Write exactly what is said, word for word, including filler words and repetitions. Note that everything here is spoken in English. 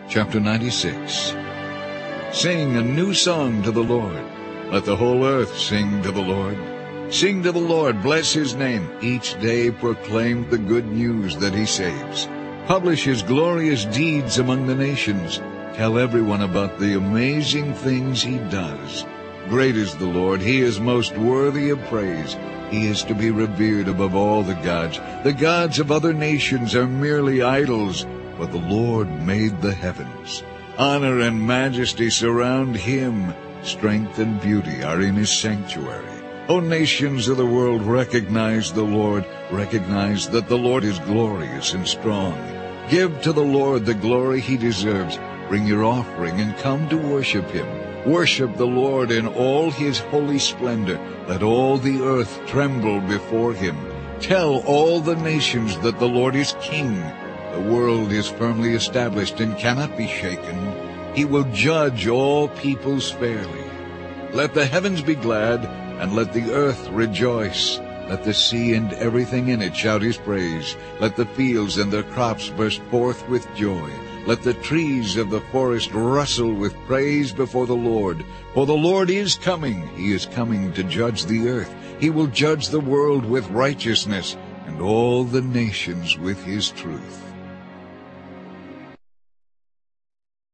Chapter ninety-six. Sing a new song to the Lord. Let the whole earth sing to the Lord. Sing to the Lord, bless his name. Each day proclaim the good news that he saves. Publish his glorious deeds among the nations. Tell everyone about the amazing things he does. Great is the Lord, he is most worthy of praise. He is to be revered above all the gods. The gods of other nations are merely idols, but the Lord made the heavens. Honor and majesty surround him. Strength and beauty are in his sanctuary. O nations of the world, recognize the Lord. Recognize that the Lord is glorious and strong. Give to the Lord the glory he deserves. Bring your offering and come to worship him. Worship the Lord in all his holy splendor. Let all the earth tremble before him. Tell all the nations that the Lord is king. The world is firmly established and cannot be shaken. He will judge all peoples fairly. Let the heavens be glad, and let the earth rejoice. Let the sea and everything in it shout his praise. Let the fields and their crops burst forth with joy. Let the trees of the forest rustle with praise before the Lord. For the Lord is coming. He is coming to judge the earth. He will judge the world with righteousness, and all the nations with his truth.